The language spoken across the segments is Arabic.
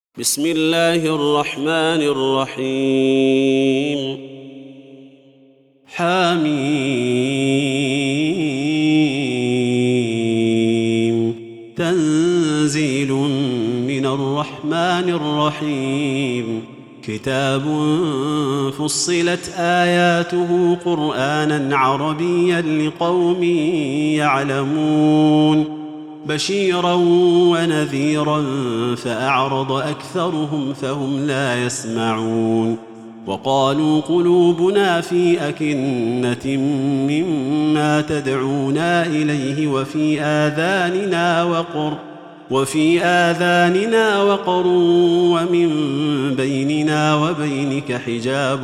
بسم الله الرحمن الرحيم حميم تنزيل من الرحمن الرحيم كتاب فصلت آياته قرآنا عربيا لقوم يعلمون بشيرا ونذيرا فأعرض أكثرهم فهم لا يسمعون وقالوا قلوبنا في أكنة مما تدعونا إليه وفي آذاننا وقر ومن بيننا وبينك حجاب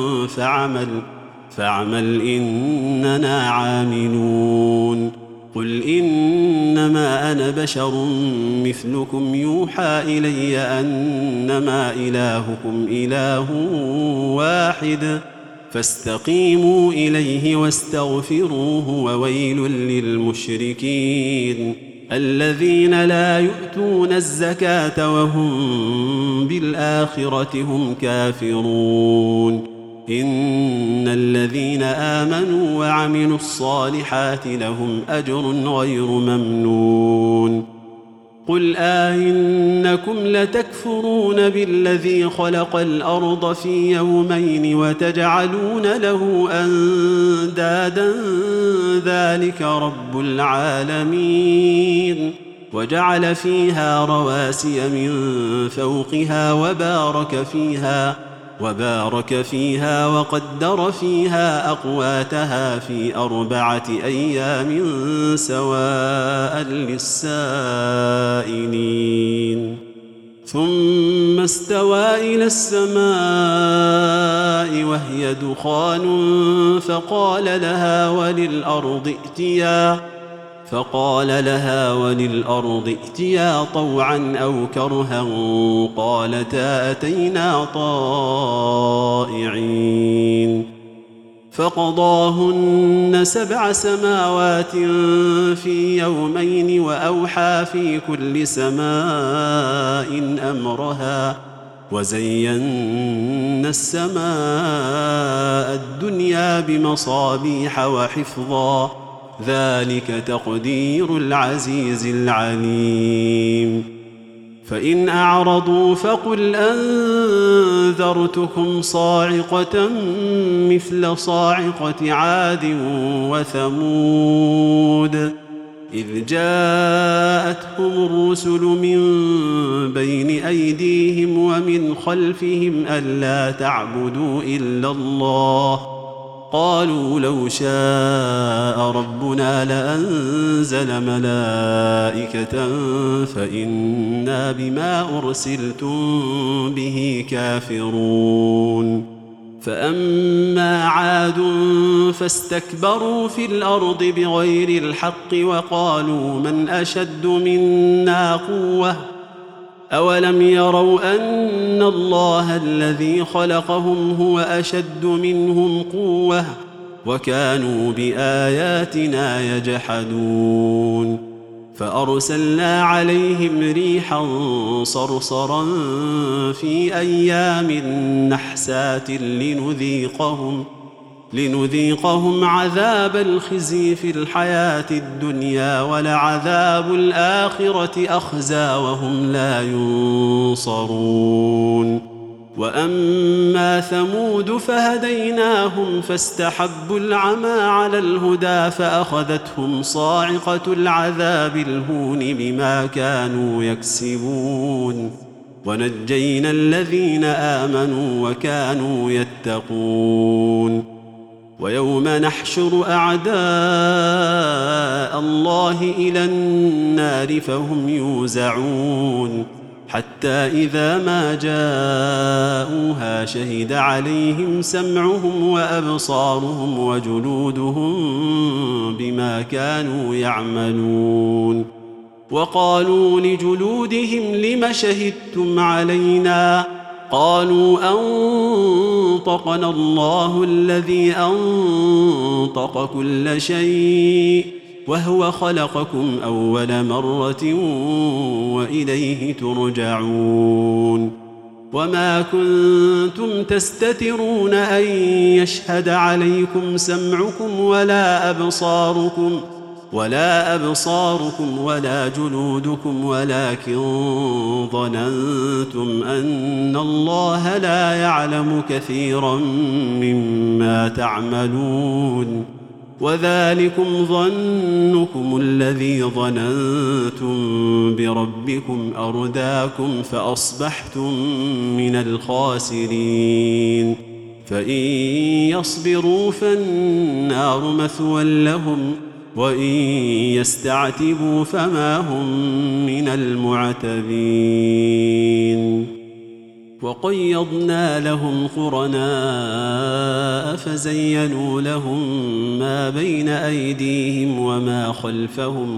فاعمل إننا عاملون قل إنما أنا بشر مثلكم يوحى إلي أنما إلهكم إله واحد فاستقيموا إليه واستغفروه وويل للمشركين الذين لا يؤتون الزكاة وهم بالآخرة هم كافرون إن الذين آمنوا وعملوا الصالحات لهم أجر غير ممنون قل إنكم لتكفرون بالذي خلق الأرض في يومين وتجعلون له أندادا ذلك رب العالمين وجعل فيها رواسي من فوقها وبارك فيها وقدر فيها أقواتها في 4 أيام سواء للسائلين ثم استوى إلى السماء وهي دخان فقال لها وللأرض ائتيا طوعا أو كرها قالتا أتينا طائعين فقضاهن 7 سماوات في يومين وأوحى في كل سماء أمرها وزينا السماء الدنيا بمصابيح وحفظا ذلك تقدير العزيز العليم فإن أعرضوا فقل أنذرتكم صاعقة مثل صاعقة عاد وثمود إذ جاءتهم الرسل من بين أيديهم ومن خلفهم ألا تعبدوا إلا الله قالوا لو شاء ربنا لأنزل ملائكة فإنا بما أرسلتم به كافرون فأما عاد فاستكبروا في الأرض بغير الحق وقالوا من أشد منا قوة أولم يروا أن الله الذي خلقهم هو أشد منهم قوة وكانوا بآياتنا يجحدون فأرسلنا عليهم ريحا صرصرا في أيام نحسات لنذيقهم عذاب الخزي في الحياة الدنيا ولعذاب الآخرة أخزى وهم لا ينصرون وأما ثمود فهديناهم فاستحبوا العمى على الهدى فأخذتهم صاعقة العذاب الهون بما كانوا يكسبون ونجينا الذين آمنوا وكانوا يتقون ويوم نحشر أعداء الله إلى النار فهم يوزعون حتى إذا ما جاءوها شهد عليهم سمعهم وأبصارهم وجلودهم بما كانوا يعملون وقالوا لجلودهم لم شهدتم علينا قالوا أنطقنا الله الذي أنطق كل شيء وهو خلقكم أول مرة وإليه ترجعون وما كنتم تستترون أن يشهد عليكم سمعكم ولا أبصاركم ولا جلودكم ولكن ظننتم أن الله لا يعلم كثيرا مما تعملون وذلكم ظنكم الذي ظننتم بربكم أرداكم فأصبحتم من الخاسرين فإن يصبروا فالنار مثوى لهم وإن يستعتبوا فما هم من المعتبين وقيضنا لهم قرناء فزينوا لهم ما بين أيديهم وما خلفهم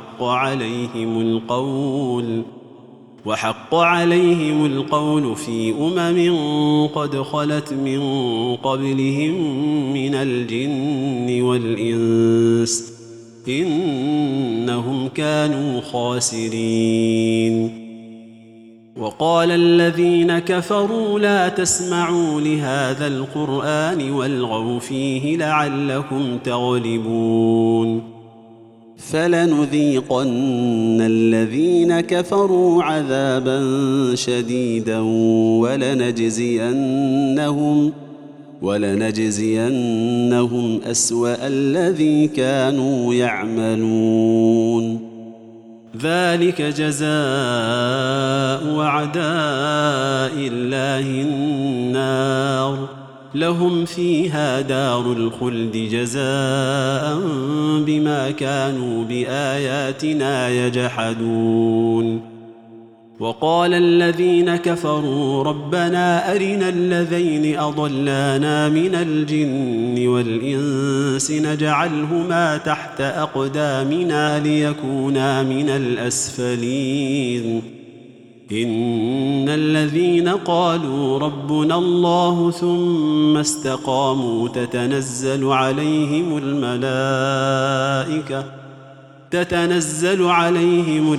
وحق عليهم القول في قد خلت من قبلهم من الجن والإنس إنهم كانوا خاسرين وقال الذين كفروا لا تسمعوا لهذا القرآن والغوا فيه لعلكم تغلبون فلنذيقن الذين كفروا عذابا شديدا ولنجزينهم أسوأ الذي كانوا يعملون ذلك جزاء أعداء الله النار لهم فيها دار الخلد جزاء بما كانوا بآياتنا يجحدون وقال الذين كفروا ربنا أرنا الذين أضلانا من الجن والإنس نجعلهما تحت أقدامنا ليكونا من الأسفلين إن الذين قالوا ربنا الله ثم استقاموا تتنزل عليهم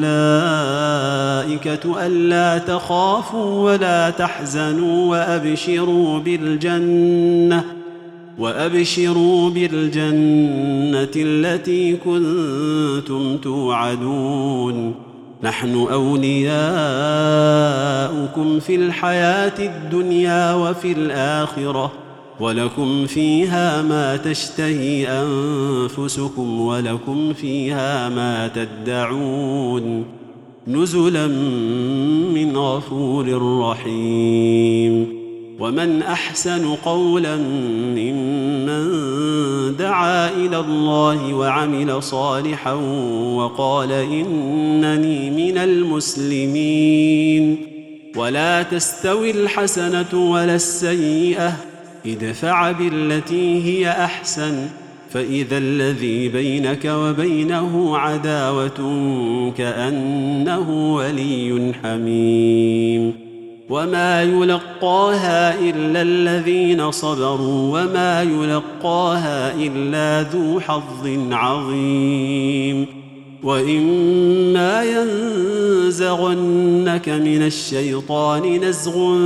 الملائكة ألا تخافوا ولا تحزنوا وأبشروا بالجنة التي كنتم توعدون نحن أولياؤكم في الحياة الدنيا وفي الآخرة ولكم فيها ما تشتهي أنفسكم ولكم فيها ما تدعون نزلا من غفور رحيم ومن أحسن قولا ممن دعا إلى الله وعمل صالحا وقال إنني من المسلمين ولا تستوي الحسنة ولا السيئة ادفع بالتي هي أحسن فإذا الذي بينك وبينه عداوة كأنه ولي حميم وما يلقاها إلا الذين صبروا وما يلقاها إلا ذو حظ عظيم وإما ينزغنك من الشيطان نزغ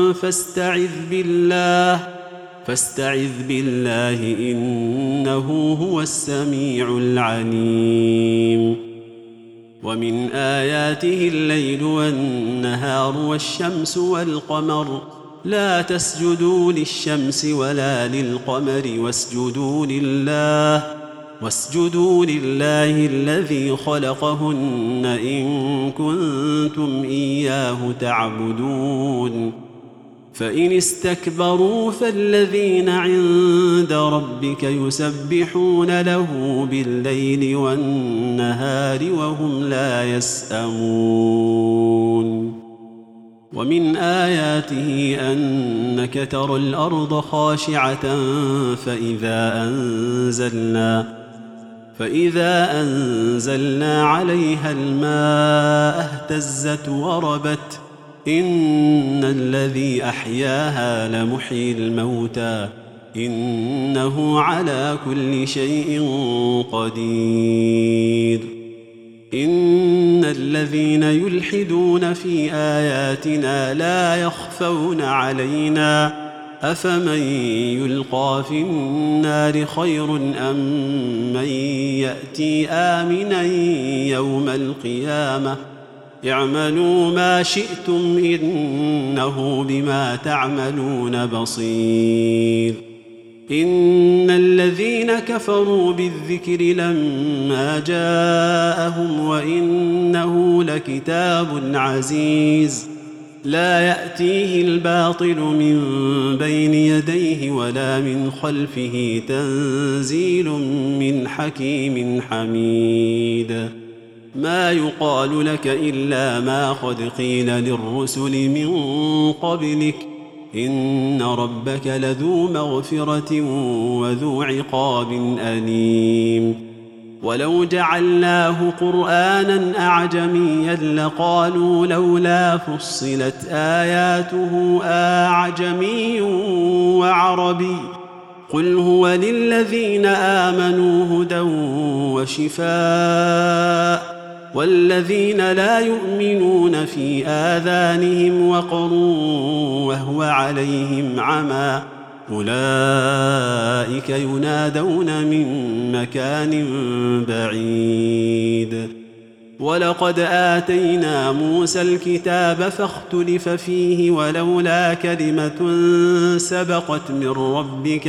فاستعذ بالله إنه هو السميع العليم ومن آياته الليل والنهار والشمس والقمر لا تسجدوا للشمس ولا للقمر واسجدوا لله الذي خلقهن إن كنتم إياه تعبدون فإن استكبروا فالذين عند ربك يسبحون له بالليل والنهار وهم لا يسأمون ومن آياته أنك ترى الأرض خاشعة فإذا أنزلنا عليها الماء اهتزت وربت إن الذي أحياها لمحيي الموتى إنه على كل شيء قدير. إن الذين يلحدون في آياتنا لا يخفون علينا أفمن يلقى في النار خير أم من يأتي آمنا يوم القيامة اعملوا ما شئتم إنه بما تعملون بصير. إن الذين كفروا بالذكر لما جاءهم وإنه لكتاب عزيز لا يأتيه الباطل من بين يديه ولا من خلفه تنزيل من حكيم حميد. ما يقال لك إلا ما قد قيل للرسل من قبلك إن ربك لذو مغفرة وذو عقاب أليم. ولو جعلناه قرآنا أعجميا لقالوا لولا فصلت آياته أعجمي وعربي قل هو للذين آمنوا هدى وشفاء والذين لا يؤمنون في آذانهم وقر وهو عليهم عمى أولئك ينادون من مكان بعيد. ولقد آتينا موسى الكتاب فاختلف فيه ولولا كلمة سبقت من ربك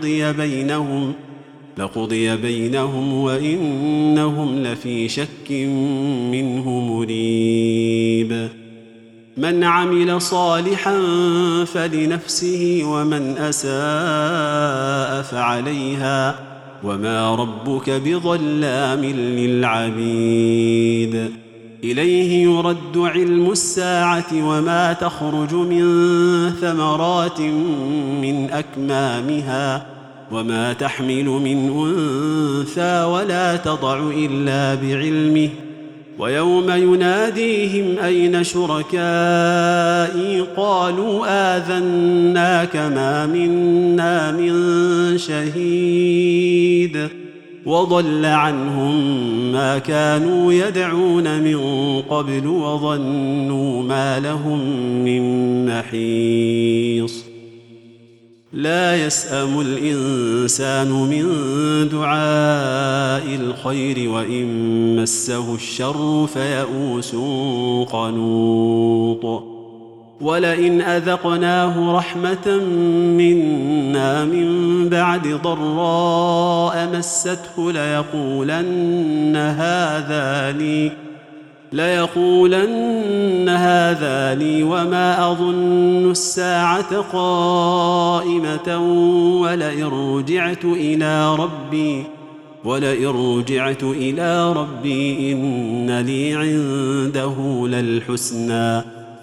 لقضي بينهم وإنهم لفي شك منه مريب. من عمل صالحا فلنفسه ومن أساء فعليها وما ربك بظلام للعبيد. إليه يرد علم الساعة وما تخرج من ثمرات من أكمامها وما تحمل من أنثى ولا تضع إلا بعلمه ويوم يناديهم أين شركائي قالوا آذناك ما منا من شهيد وضل عنهم ما كانوا يدعون من قبل وظنوا ما لهم من محيص. لا يسأم الإنسان من دعاء الخير وإن مسه الشر فيئوس قنوط. ولئن أذقناه رحمة منا من بعد ضراء مسته ليقولن هذا لي وما أظن الساعة قائمة ولئن رجعت إلى ربي إن لي عنده للحسنى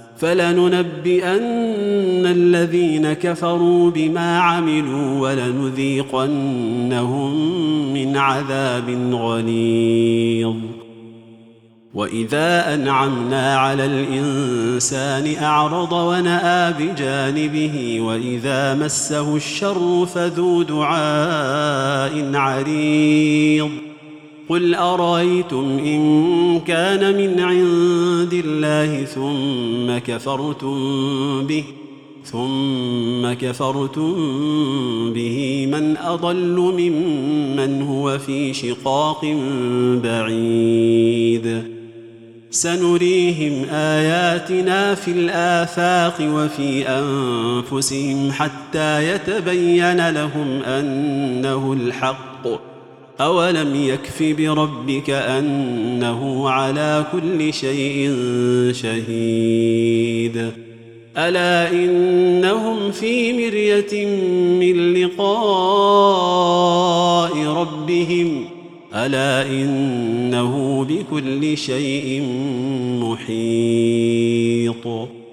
فلننبئن الذين كفروا بما عملوا ولنذيقنهم من عذاب غليظ. وإذا أنعمنا على الإنسان أعرض ونأى بجانبه وإذا مسه الشر فذو دعاء عريض. قل أرأيتم إن كان من عند الله ثم كفرتم به من أضل ممن هو في شقاق بعيد. سنريهم آياتنا في الآفاق وفي أنفسهم حتى يتبين لهم أنه الحق. أولم يكف بربك أنه على كل شيء شهيد. ألا إنهم في مرية من لقاء ربهم ألا إنه بكل شيء محيط.